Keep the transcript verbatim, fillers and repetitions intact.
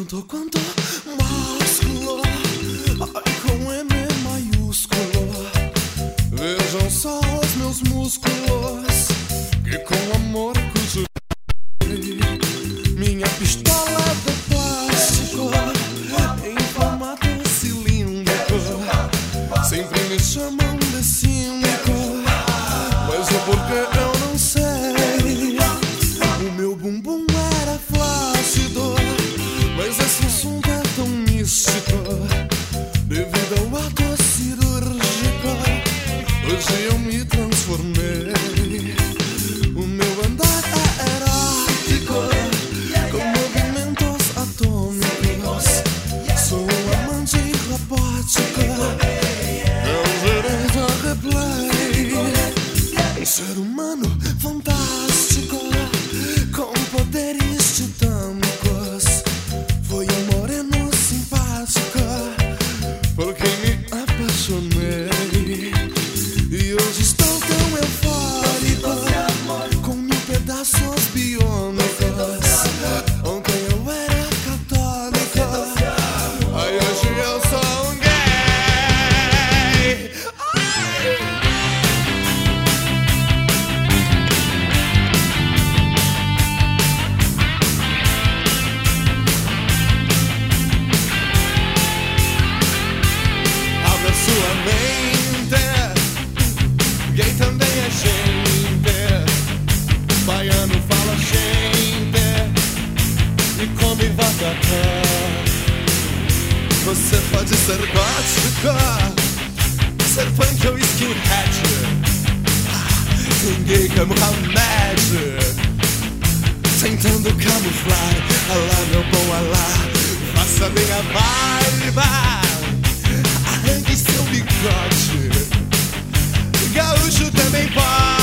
Quanto, quanto másculo, ai com M maiúsculo. Vejam só os meus músculos, que com amor costurei. Minha pistola de plástico, em formato cilíndrico. Sempre me chamam de cínico, mas o porquê eu não sei. O meu bumbum era flácido, mas esse assunto é tão místico. Devido ao ato cirúrgico, hoje eu me transformei. O meu andar é erótico, com movimentos atômicos. Sou um amante robótico, é o direito a replay. Um ser humano fantástico, com poderes titânicos. Foi um moreno simpático, por quem me apaixonei. E hoje estou tão eufórico, com mil pedaços biônicos. Ontem eu era católico, aí hoje eu sou um gay. Ai. Abra sua mente, gay também é gente. Baiano fala gente e come batata. Você pode ser gótico, ser punk ou skinhead. Tem gay que é Muhammad, tentando camuflar. Alá, meu bom Alá, faça minha barba, arranque seu bigode. Gaúcho também pode.